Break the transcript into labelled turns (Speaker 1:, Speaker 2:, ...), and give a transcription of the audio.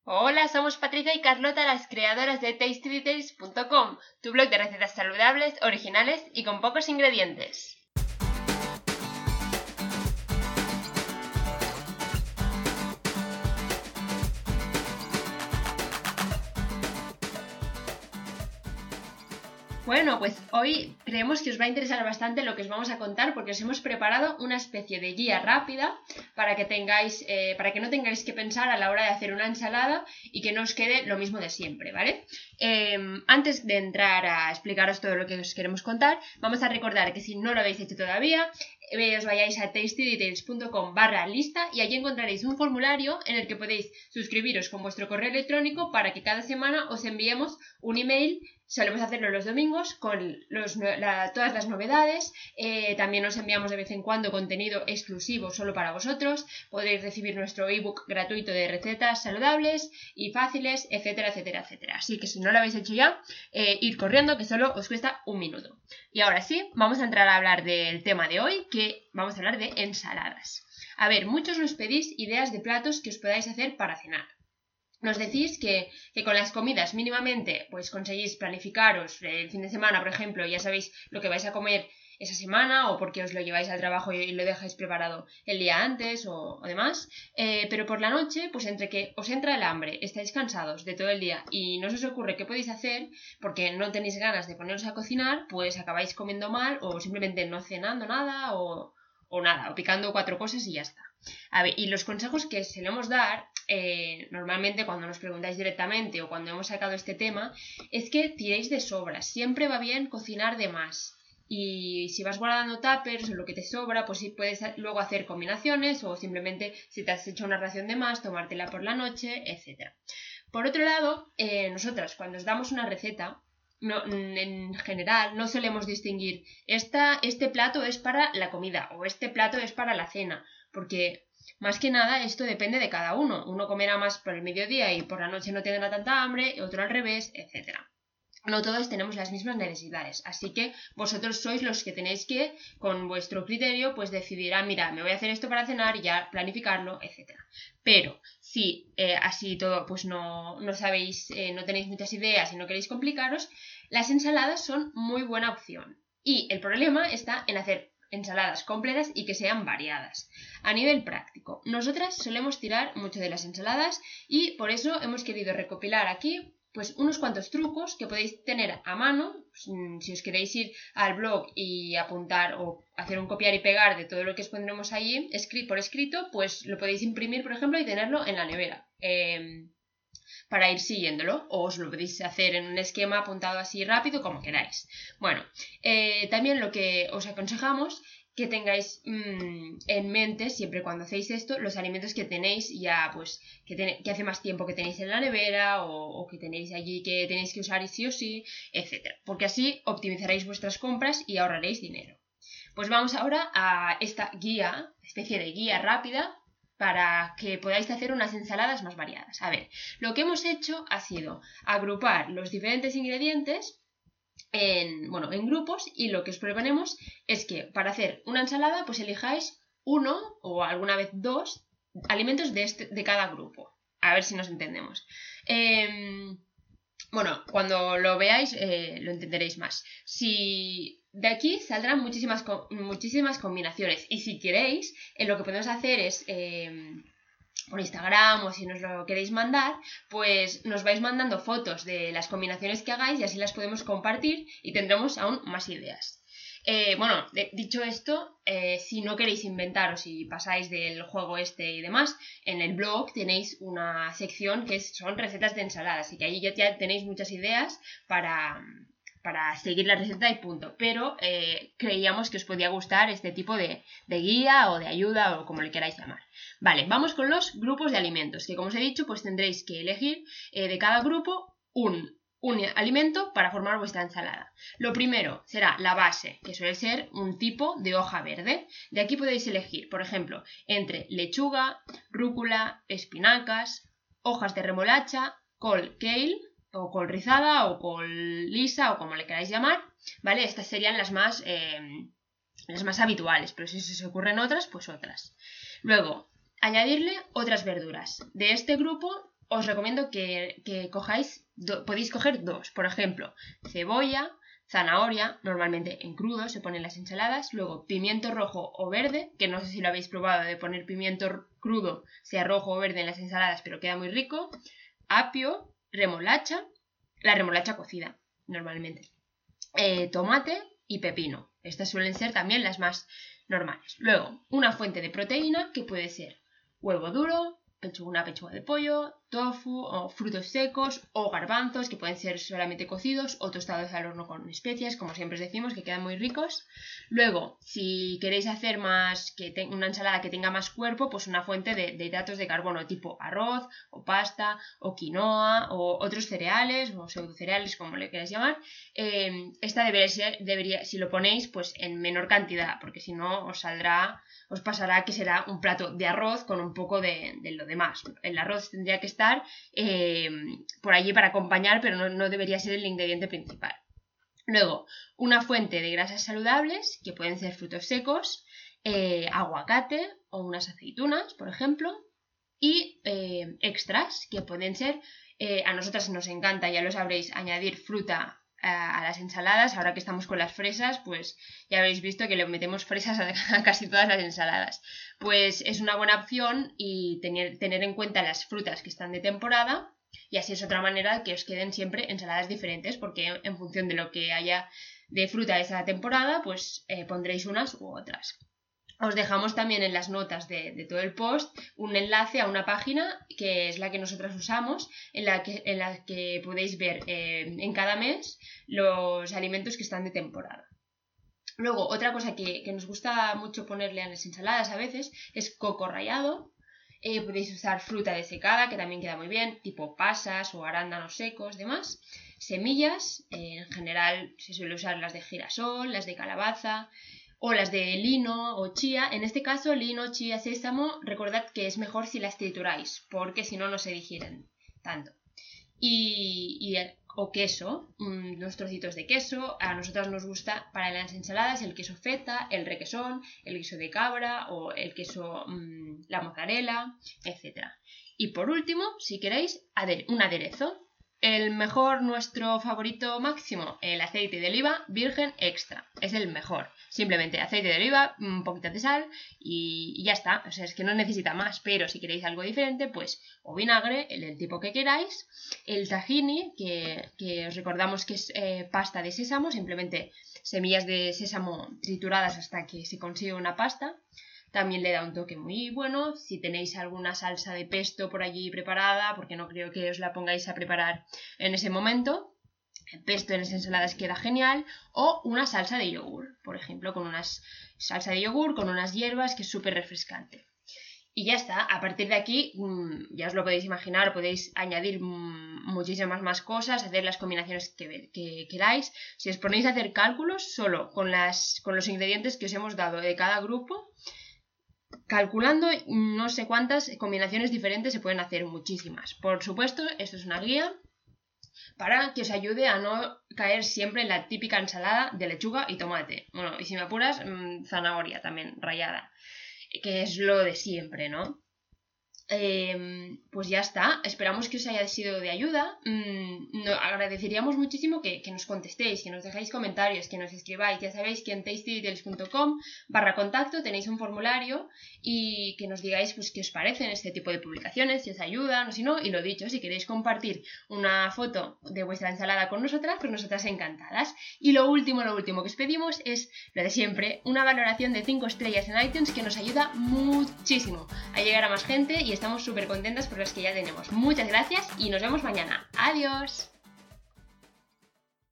Speaker 1: Hola, somos Patricia y Carlota, las creadoras de TastyDetails.com, tu blog de recetas saludables, originales y con pocos ingredientes. Bueno, pues hoy creemos que os va a interesar bastante lo que os vamos a contar porque os hemos preparado una especie de guía rápida para que no tengáis que pensar a la hora de hacer una ensalada y que no os quede lo mismo de siempre, ¿vale? Antes de entrar a explicaros todo lo que os queremos contar, vamos a recordar que si no lo habéis hecho todavía, os vayáis a tastydetails.com/lista y allí encontraréis un formulario en el que podéis suscribiros con vuestro correo electrónico para que cada semana os enviemos un email. Solemos hacerlo los domingos con todas las novedades. También os enviamos de vez en cuando contenido exclusivo solo para vosotros. Podréis recibir nuestro ebook gratuito de recetas saludables y fáciles, etcétera, etcétera, etcétera. Así que si no lo habéis hecho ya, id corriendo, que solo os cuesta un minuto. Y ahora sí, vamos a entrar a hablar del tema de hoy, que vamos a hablar de ensaladas. A ver, muchos nos pedís ideas de platos que os podáis hacer para cenar. Nos decís que con las comidas mínimamente pues conseguís planificaros el fin de semana, por ejemplo, ya sabéis lo que vais a comer esa semana o porque os lo lleváis al trabajo y lo dejáis preparado el día antes o demás, pero por la noche, pues entre que os entra el hambre, estáis cansados de todo el día y no se os ocurre qué podéis hacer porque no tenéis ganas de poneros a cocinar, pues acabáis comiendo mal o simplemente no cenando nada o picando 4 cosas y ya está. A ver, y los consejos que solemos dar, normalmente cuando nos preguntáis directamente o cuando hemos sacado este tema, es que tiréis de sobras. Siempre va bien cocinar de más. Y si vas guardando tuppers o lo que te sobra, pues sí puedes luego hacer combinaciones o simplemente si te has hecho una ración de más, tomártela por la noche, etc. Por otro lado, nosotras cuando os damos una receta, en general no solemos distinguir este plato es para la comida o este plato es para la cena, porque más que nada esto depende de cada uno. Uno comerá más por el mediodía y por la noche no tendrá tanta hambre, otro al revés, etc. No todos tenemos las mismas necesidades, así que vosotros sois los que tenéis que, con vuestro criterio, pues decidir, mira, me voy a hacer esto para cenar y ya planificarlo, etc. Pero si así todo, pues no sabéis, no tenéis muchas ideas y no queréis complicaros, las ensaladas son muy buena opción. Y el problema está en hacer ensaladas completas y que sean variadas. A nivel práctico, nosotras solemos tirar mucho de las ensaladas y por eso hemos querido recopilar aquí pues unos cuantos trucos que podéis tener a mano, si os queréis ir al blog y apuntar o hacer un copiar y pegar de todo lo que os pondremos ahí por escrito, pues lo podéis imprimir, por ejemplo, y tenerlo en la nevera para ir siguiéndolo, o os lo podéis hacer en un esquema apuntado así rápido, como queráis. Bueno, también lo que os aconsejamos que tengáis en mente, siempre cuando hacéis esto, los alimentos que tenéis ya, pues, que hace más tiempo que tenéis en la nevera o que tenéis allí que tenéis que usar sí o sí, etc. Porque así optimizaréis vuestras compras y ahorraréis dinero. Pues vamos ahora a esta guía, especie de guía rápida, para que podáis hacer unas ensaladas más variadas. A ver, lo que hemos hecho ha sido agrupar los diferentes ingredientes en grupos y lo que os proponemos es que para hacer una ensalada pues elijáis uno o alguna vez dos alimentos de cada grupo. A ver si nos entendemos. Cuando lo veáis lo entenderéis más. De aquí saldrán muchísimas combinaciones y si queréis, lo que podemos hacer es por Instagram o si nos lo queréis mandar, pues nos vais mandando fotos de las combinaciones que hagáis y así las podemos compartir y tendremos aún más ideas. Dicho esto, si no queréis inventar o si pasáis del juego y demás, en el blog tenéis una sección que son recetas de ensaladas y que ahí ya tenéis muchas ideas para seguir la receta y punto. Pero creíamos que os podía gustar este tipo de guía o de ayuda o como le queráis llamar. Vale, vamos con los grupos de alimentos, que como os he dicho, pues tendréis que elegir de cada grupo un alimento para formar vuestra ensalada. Lo primero será la base, que suele ser un tipo de hoja verde. De aquí podéis elegir, por ejemplo, entre lechuga, rúcula, espinacas, hojas de remolacha, col kale, o col rizada, o col lisa, o como le queráis llamar, ¿vale? Estas serían las más habituales, pero si se os ocurren otras, pues otras. Luego, añadirle otras verduras. De este grupo os recomiendo que cojáis, podéis coger 2, por ejemplo, cebolla, zanahoria, normalmente en crudo se ponen las ensaladas, luego pimiento rojo o verde, que no sé si lo habéis probado de poner pimiento crudo, sea rojo o verde en las ensaladas, pero queda muy rico, apio, remolacha, la remolacha cocida, normalmente, tomate y pepino. Estas suelen ser también las más normales. Luego, una fuente de proteína que puede ser huevo duro, una pechuga de pollo, tofu o frutos secos o garbanzos que pueden ser solamente cocidos o tostados al horno con especias, como siempre os decimos, que quedan muy ricos. Luego, si queréis hacer una ensalada que tenga más cuerpo, pues una fuente de hidratos de carbono tipo arroz o pasta o quinoa o otros cereales o pseudocereales, como le queráis llamar. Esta debería, si lo ponéis, pues en menor cantidad, porque si no os pasará que será un plato de arroz con un poco de lo demás. El arroz tendría que estar por allí para acompañar, pero no debería ser el ingrediente principal. Luego, una fuente de grasas saludables, que pueden ser frutos secos, aguacate o unas aceitunas, por ejemplo, y extras, que pueden ser, a nosotras nos encanta, ya lo sabréis, añadir fruta a las ensaladas. Ahora que estamos con las fresas, pues ya habéis visto que le metemos fresas a casi todas las ensaladas. Pues es una buena opción y tener en cuenta las frutas que están de temporada, y así es otra manera que os queden siempre ensaladas diferentes, porque en función de lo que haya de fruta de esa temporada, pues pondréis unas u otras. Os dejamos también en las notas de todo el post un enlace a una página que es la que nosotras usamos, en la que podéis ver en cada mes los alimentos que están de temporada. Luego, otra cosa que nos gusta mucho ponerle a las ensaladas a veces es coco rallado. Podéis usar fruta desecada, que también queda muy bien, tipo pasas o arándanos secos, demás. Semillas, en general se suele usar las de girasol, las de calabaza, o las de lino o chía. En este caso, lino, chía, sésamo, recordad que es mejor si las trituráis, porque si no, no se digieren tanto. O queso, unos trocitos de queso. A nosotros nos gusta para las ensaladas el queso feta, el requesón, el queso de cabra o el queso, la mozzarella, etc. Y por último, si queréis, un aderezo. El mejor, nuestro favorito máximo, el aceite de oliva virgen extra. Es el mejor. Simplemente aceite de oliva, un poquito de sal y ya está. O sea, es que no necesita más. Pero si queréis algo diferente, pues o vinagre, el del tipo que queráis. El tahini, que os recordamos que es pasta de sésamo. Simplemente semillas de sésamo trituradas hasta que se consigue una pasta. También le da un toque muy bueno. Si tenéis alguna salsa de pesto por allí preparada, porque no creo que os la pongáis a preparar en ese momento, el pesto en las ensaladas queda genial. O una salsa de yogur, por ejemplo, con unas hierbas, que es súper refrescante. Y ya está. A partir de aquí, ya os lo podéis imaginar, podéis añadir muchísimas más cosas, hacer las combinaciones que queráis. Si os ponéis a hacer cálculos solo con los ingredientes que os hemos dado de cada grupo, calculando no sé cuántas combinaciones diferentes se pueden hacer, muchísimas. Por supuesto, esto es una guía para que os ayude a no caer siempre en la típica ensalada de lechuga y tomate. Bueno, y si me apuras, zanahoria también rallada, que es lo de siempre, ¿no? Pues ya está. Esperamos que os haya sido de ayuda. Agradeceríamos muchísimo que nos contestéis, que nos dejéis comentarios, que nos escribáis. Ya sabéis que en tastydetails.com/contacto tenéis un formulario y que nos digáis pues qué os parecen este tipo de publicaciones, si os ayudan o si no. Y lo dicho, si queréis compartir una foto de vuestra ensalada con nosotras, pues nosotras encantadas. Y lo último que os pedimos es lo de siempre, una valoración de 5 estrellas en iTunes, que nos ayuda muchísimo a llegar a más gente y estamos súper contentas por las que ya tenemos. Muchas gracias y nos vemos mañana. ¡Adiós!